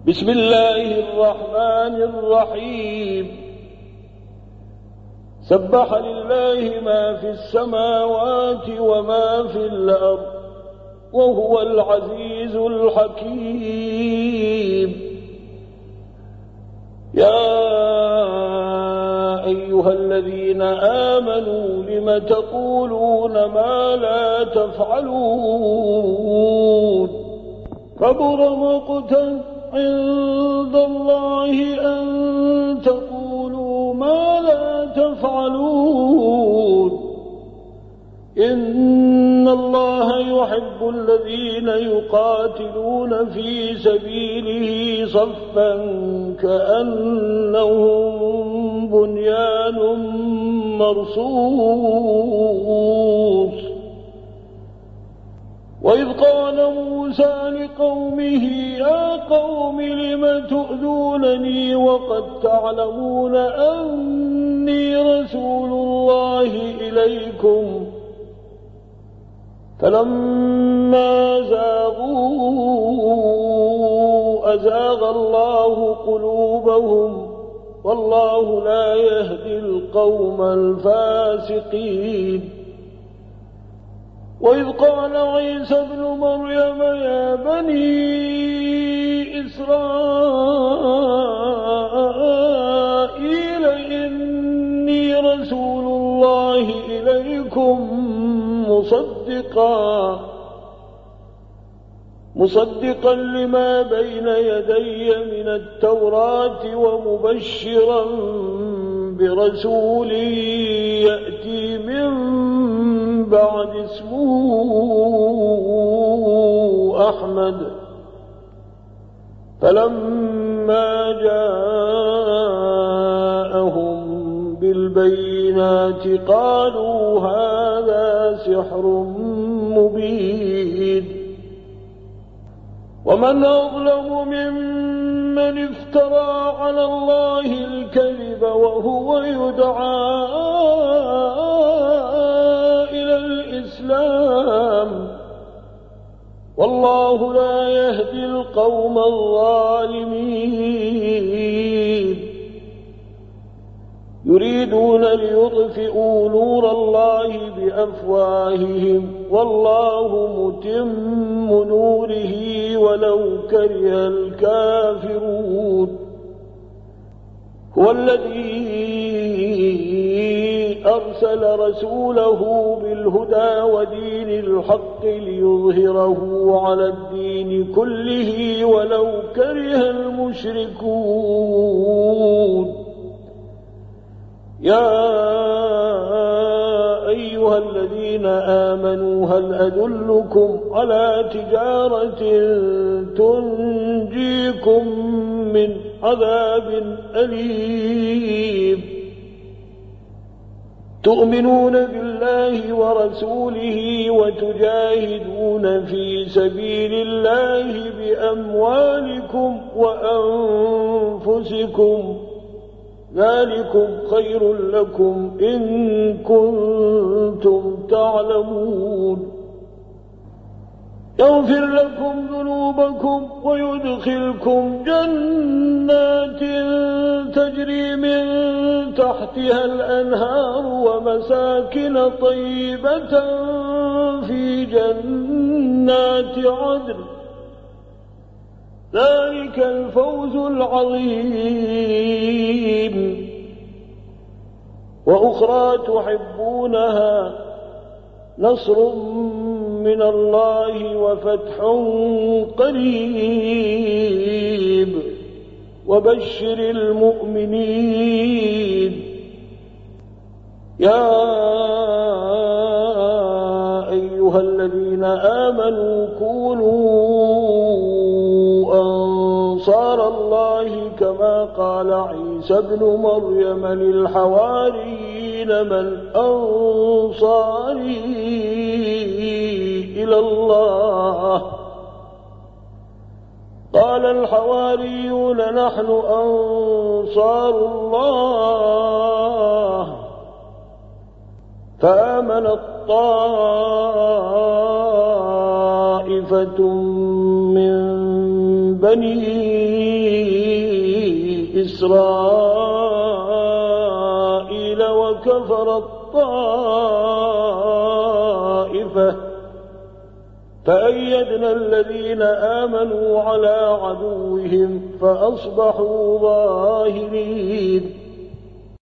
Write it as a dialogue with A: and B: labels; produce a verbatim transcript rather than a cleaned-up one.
A: بسم الله الرحمن الرحيم سبح لله ما في السماوات وما في الأرض وهو العزيز الحكيم يا أيها الذين آمنوا لم تقولون ما لا تفعلون كبر مقتا عند الله أن تقولوا ما لا تفعلون إن الله يحب الذين يقاتلون في سبيله صفا كأنهم بنيان مرصوص وإذ قال موسى لقومه يا قوم لم تؤذونني وقد تعلمون أني رسول الله إليكم فلما زاغوا أزاغ الله قلوبهم والله لا يهدي القوم الفاسقين وإذ قال عيسى ابن مريم يا بني إسرائيل إني رسول الله إليكم مصدقا مصدقا لما بين يدي من التوراة ومبشرا برسول يأتي من بعد اسمه أحمد فلما جاءهم بالبينات قالوا هذا سحر مبين ومن أظلم ممن افترى على الله الكذب وهو يدعى إلى الإسلام والله لا يهدي القوم الظالمين يريدون ليطفئوا نور الله بأفواههم والله متم نوره ولو كره الكافرون هو الذي أرسل رسوله بالهدى ودين الحق ليظهره على الدين كله ولو كره المشركون يا أيها الذين آمنوا هل أدلكم على تجارة تنجيكم من عذاب أليم تؤمنون بالله ورسوله وتجاهدون في سبيل الله بأموالكم وأنفسكم ذلكم خير لكم إن كنتم تعلمون يغفر لكم ذنوبكم ويدخلكم جنات تجري من تحتها الأنهار ومساكن طيبة في جنات عدن ذلك الفوز العظيم وأخرى تحبونها نصر من الله وفتح قريب وبشر المؤمنين يا أيها الذين آمنوا كونوا أنصار الله كما قال عيسى ابن مريم للحواريين من أنصاري إلى الله قال الحواريون نحن أنصار الله فآمنت طائفة من بني إسرائيل وكفر الطائفة فأيدنا الذين آمنوا على عدوهم فأصبحوا ظاهرين